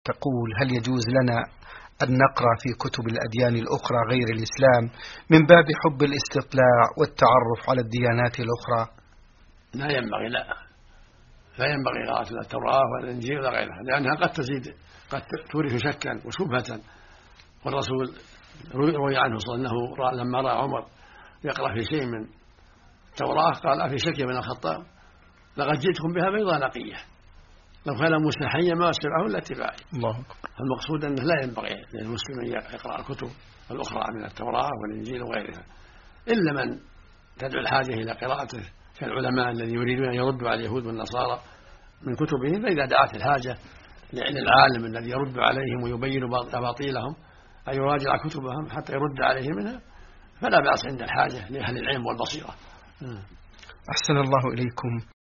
تقول: هل يجوز لنا أن نقرأ في كتب الأديان الأخرى غير الإسلام من باب حب الاستطلاع والتعرف على الديانات الأخرى؟ لا ينبغي، لا ينبغي قراءة التوراة والإنجيل ولا غيرها، لأنها قد تورث شكا وشبهة. والرسول روي عنه صلى الله عليه وسلم أنه لما رأى عمر يقرأ في شيء من التوراة قال: أفي شك من الخطاب لقد جئتكم بها بيضاء نقية، لو كان موسى حيا ما أسرعه إلا اتباعي. المقصود أنه لا ينبغي للمسلم أن يقرأ الكتب الأخرى من التوراة والإنجيل وغيرها، إلا من تدعو الحاجة إلى قراءته كالعلماء الذين يريدون أن يردوا على اليهود والنصارى من كتبهم، فإذا دعت الحاجة للعالم الذي يرد عليهم ويبين أباطيلهم أن يراجع كتبهم حتى يرد عليهم منها، فلا بأس عند الحاجة لأهل العلم والبصيرة. أحسن الله إليكم.